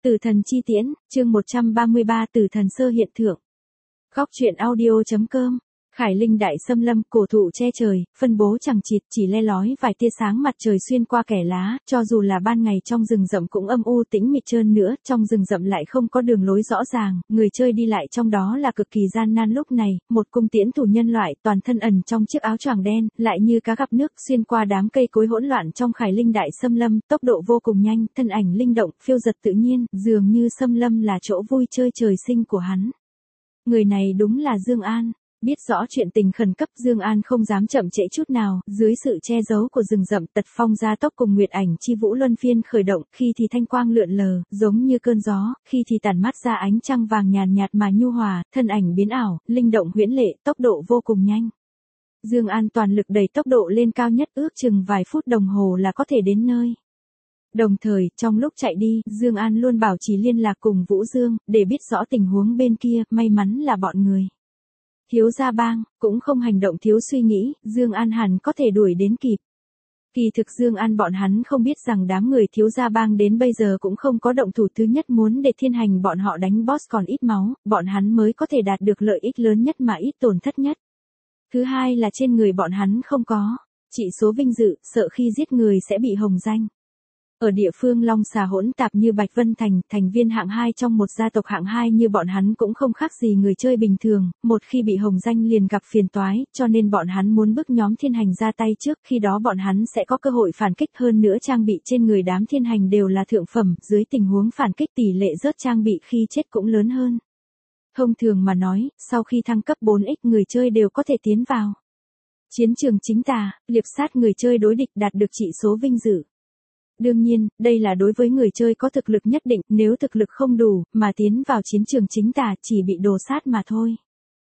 Tử thần chi tiễn, chương 133 Tử thần sơ hiện thượng. Góc truyện audio.com. Khải Linh đại xâm lâm, cổ thụ che trời, phân bố chẳng chịt, chỉ le lói vài tia sáng mặt trời xuyên qua kẽ lá, cho dù là ban ngày trong rừng rậm cũng âm u tĩnh mịch trơn nữa, trong rừng rậm lại không có đường lối rõ ràng, người chơi đi lại trong đó là cực kỳ gian nan. Lúc này, một cung tiễn thủ nhân loại toàn thân ẩn trong chiếc áo choàng đen, lại như cá gặp nước xuyên qua đám cây cối hỗn loạn trong Khải Linh đại xâm lâm, tốc độ vô cùng nhanh, thân ảnh linh động, phiêu dật tự nhiên, dường như xâm lâm là chỗ vui chơi trời sinh của hắn. Người này đúng là Dương An. Biết rõ chuyện tình khẩn cấp, Dương An không dám chậm trễ chút nào, dưới sự che giấu của rừng rậm, tật phong gia tốc cùng Nguyệt Ảnh chi vũ luân phiên khởi động, khi thì thanh quang lượn lờ, giống như cơn gió, khi thì tản mát ra ánh trăng vàng nhàn nhạt mà nhu hòa, thân ảnh biến ảo, linh động huyễn lệ, tốc độ vô cùng nhanh. Dương An toàn lực đẩy tốc độ lên cao nhất, ước chừng vài phút đồng hồ là có thể đến nơi. Đồng thời, trong lúc chạy đi, Dương An luôn bảo trì liên lạc cùng Vũ Dương, để biết rõ tình huống bên kia, may mắn là bọn người Thiếu Gia Bang cũng không hành động thiếu suy nghĩ, Dương An hẳn có thể đuổi đến kịp. Kỳ thực Dương An bọn hắn không biết rằng đám người Thiếu Gia Bang đến bây giờ cũng không có động thủ, thứ nhất muốn để Thiên Hành bọn họ đánh boss còn ít máu, bọn hắn mới có thể đạt được lợi ích lớn nhất mà ít tổn thất nhất. Thứ hai là trên người bọn hắn không có chỉ số vinh dự, sợ khi giết người sẽ bị hồng danh. Ở địa phương Long Xà hỗn tạp như Bạch Vân Thành, thành viên hạng 2 trong một gia tộc hạng 2 như bọn hắn cũng không khác gì người chơi bình thường, một khi bị hồng danh liền gặp phiền toái, cho nên bọn hắn muốn bức nhóm Thiên Hành ra tay trước, khi đó bọn hắn sẽ có cơ hội phản kích. Hơn nữa trang bị trên người đám Thiên Hành đều là thượng phẩm, dưới tình huống phản kích tỷ lệ rớt trang bị khi chết cũng lớn hơn. Thông thường mà nói, sau khi thăng cấp 4x người chơi đều có thể tiến vào chiến trường chính tà, liệp sát người chơi đối địch đạt được chỉ số vinh dự. Đương nhiên, đây là đối với người chơi có thực lực nhất định, nếu thực lực không đủ, mà tiến vào chiến trường chính tà chỉ bị đồ sát mà thôi.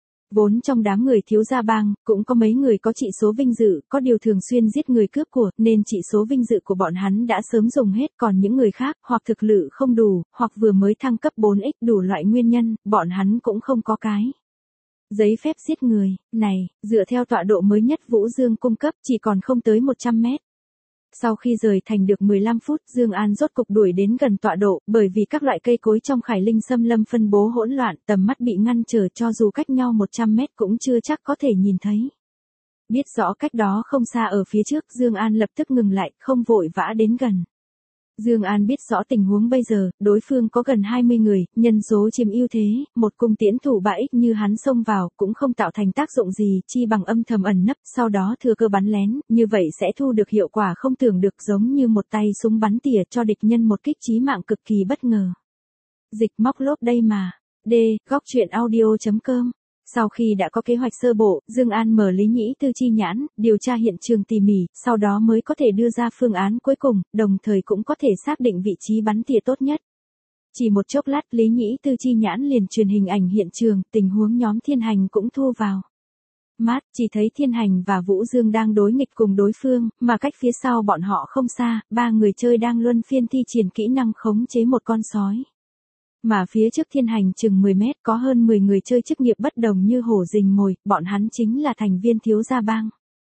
Vốn trong đám người Thiếu Gia Bang, cũng có mấy người có chỉ số vinh dự, có điều thường xuyên giết người cướp của, nên chỉ số vinh dự của bọn hắn đã sớm dùng hết, còn những người khác, hoặc thực lực không đủ, hoặc vừa mới thăng cấp 4x, đủ loại nguyên nhân, bọn hắn cũng không có cái giấy phép giết người. Này, dựa theo tọa độ mới nhất Vũ Dương cung cấp, chỉ còn không tới 100 mét. Sau khi rời thành được 15 phút, Dương An rốt cục đuổi đến gần tọa độ, bởi vì các loại cây cối trong Khải Linh xâm lâm phân bố hỗn loạn, tầm mắt bị ngăn trở, cho dù cách nhau 100 mét cũng chưa chắc có thể nhìn thấy. Biết rõ cách đó không xa ở phía trước, Dương An lập tức ngừng lại, không vội vã đến gần. Dương An biết rõ tình huống bây giờ, đối phương có gần 20 người, nhân số chiếm ưu thế, một cung tiễn thủ 3x như hắn xông vào, cũng không tạo thành tác dụng gì, chi bằng âm thầm ẩn nấp, sau đó thừa cơ bắn lén, như vậy sẽ thu được hiệu quả không tưởng được, giống như một tay súng bắn tỉa cho địch nhân một kích chí mạng cực kỳ bất ngờ. Dịch móc lốp đây mà. Góc truyện audio.com. Sau khi đã có kế hoạch sơ bộ, Dương An mở Lý Nhĩ Tư chi nhãn, điều tra hiện trường tỉ mỉ, sau đó mới có thể đưa ra phương án cuối cùng, đồng thời cũng có thể xác định vị trí bắn tỉa tốt nhất. Chỉ một chốc lát, Lý Nhĩ Tư chi nhãn liền truyền hình ảnh hiện trường, tình huống nhóm Thiên Hành cũng thu vào mắt, chỉ thấy Thiên Hành và Vũ Dương đang đối nghịch cùng đối phương, mà cách phía sau bọn họ không xa, ba người chơi đang luân phiên thi triển kỹ năng khống chế một con sói. Mà phía trước Thiên Hành chừng 10 mét có hơn 10 người chơi chức nghiệp bất đồng như hổ rình mồi, bọn hắn chính là thành viên Thiếu Gia Bang.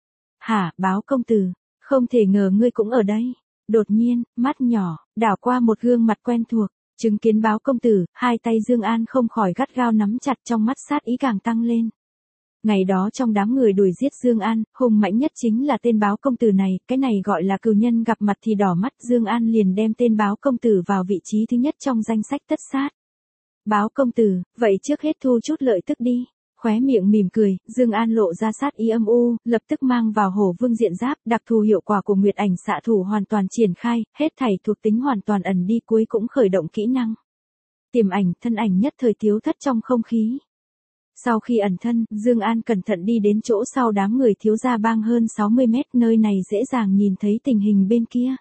Hả, Báo công tử, không thể ngờ ngươi cũng ở đây. Đột nhiên, mắt nhỏ, đảo qua một gương mặt quen thuộc, chứng kiến Báo công tử, hai tay Dương An không khỏi gắt gao nắm chặt, trong mắt sát ý càng tăng lên. Ngày đó trong đám người đuổi giết Dương An, hung mãnh nhất chính là tên Báo công tử này, cái này gọi là cừu nhân gặp mặt thì đỏ mắt, Dương An liền đem tên Báo công tử vào vị trí thứ nhất trong danh sách tất sát. Báo công tử, vậy trước hết thu chút lợi tức đi. Khóe miệng mỉm cười, Dương An lộ ra sát ý âm u, lập tức mang vào Hổ Vương diện giáp, đặc thù hiệu quả của Nguyệt Ảnh xạ thủ hoàn toàn triển khai, hết thảy thuộc tính hoàn toàn ẩn đi, cuối cũng khởi động kỹ năng tiềm ảnh, thân ảnh nhất thời thiếu thất trong không khí. Sau khi ẩn thân, Dương An cẩn thận đi đến chỗ sau đám người Thiếu Gia Bang hơn 60 mét, nơi này dễ dàng nhìn thấy tình hình bên kia.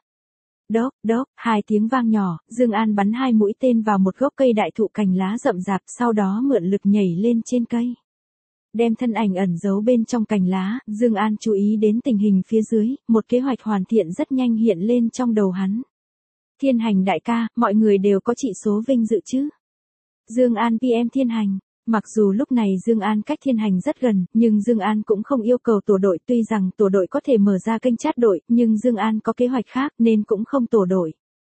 Đốc, hai tiếng vang nhỏ, Dương An bắn hai mũi tên vào một gốc cây đại thụ cành lá rậm rạp, sau đó mượn lực nhảy lên trên cây. Đem thân ảnh ẩn giấu bên trong cành lá, Dương An chú ý đến tình hình phía dưới, một kế hoạch hoàn thiện rất nhanh hiện lên trong đầu hắn. Thiên Hành đại ca, mọi người đều có chỉ số vinh dự chứ? Dương An PM Thiên Hành. Mặc dù lúc này Dương An cách Thiên Hành rất gần, nhưng Dương An cũng không yêu cầu tổ đội, tuy rằng tổ đội có thể mở ra kênh chat đội, nhưng Dương An có kế hoạch khác nên cũng không tổ đội.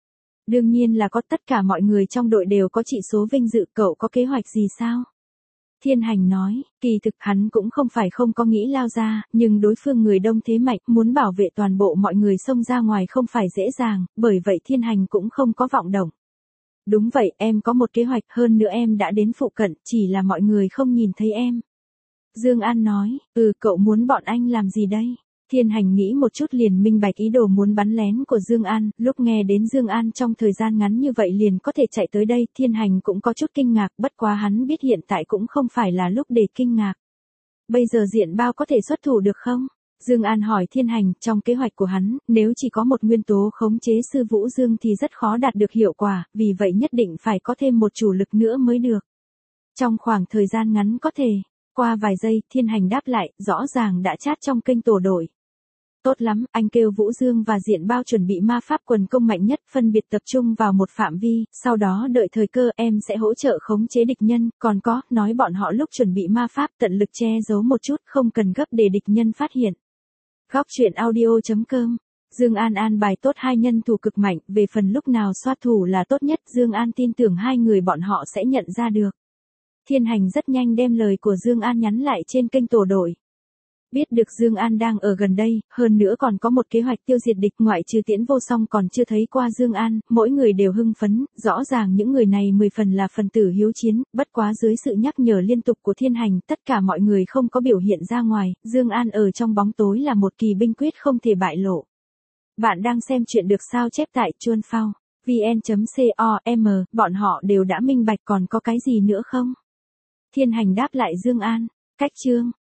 Đương nhiên là có, tất cả mọi người trong đội đều có chỉ số vinh dự, cậu có kế hoạch gì sao? Thiên Hành nói, kỳ thực hắn cũng không phải không có nghĩ lao ra, nhưng đối phương người đông thế mạnh, muốn bảo vệ toàn bộ mọi người xông ra ngoài không phải dễ dàng, bởi vậy Thiên Hành cũng không có vọng động. Đúng vậy, em có một kế hoạch, hơn nữa em đã đến phụ cận, chỉ là mọi người không nhìn thấy em. Dương An nói, cậu muốn bọn anh làm gì đây? Thiên Hành nghĩ một chút liền minh bạch ý đồ muốn bắn lén của Dương An, lúc nghe đến Dương An trong thời gian ngắn như vậy liền có thể chạy tới đây, Thiên Hành cũng có chút kinh ngạc, bất quá hắn biết hiện tại cũng không phải là lúc để kinh ngạc. Bây giờ Diện Bao có thể xuất thủ được không? Dương An hỏi Thiên Hành, trong kế hoạch của hắn, nếu chỉ có một nguyên tố khống chế sư Vũ Dương thì rất khó đạt được hiệu quả, vì vậy nhất định phải có thêm một chủ lực nữa mới được. Trong khoảng thời gian ngắn có thể. Qua vài giây, Thiên Hành đáp lại, rõ ràng đã chat trong kênh tổ đội. Tốt lắm, anh kêu Vũ Dương và Diện Bao chuẩn bị ma pháp quần công mạnh nhất, phân biệt tập trung vào một phạm vi, sau đó đợi thời cơ em sẽ hỗ trợ khống chế địch nhân, còn có, nói bọn họ lúc chuẩn bị ma pháp tận lực che giấu một chút, không cần gấp để địch nhân phát hiện. Góc truyện audio.com. Dương An an bài tốt hai nhân thủ cực mạnh, về phần lúc nào soát thủ là tốt nhất, Dương An tin tưởng hai người bọn họ sẽ nhận ra được. Thiên Hành rất nhanh đem lời của Dương An nhắn lại trên kênh tổ đội. Biết được Dương An đang ở gần đây, hơn nữa còn có một kế hoạch tiêu diệt địch, ngoại trừ Tiễn Vô Song còn chưa thấy qua Dương An, mỗi người đều hưng phấn, rõ ràng những người này 10 phần là phần tử hiếu chiến, bất quá dưới sự nhắc nhở liên tục của Thiên Hành, tất cả mọi người không có biểu hiện ra ngoài, Dương An ở trong bóng tối là một kỳ binh quyết không thể bại lộ. Bạn đang xem truyện được sao chép tại Chuan Phao, vn.com, bọn họ đều đã minh bạch, còn có cái gì nữa không? Thiên Hành đáp lại Dương An, cách chương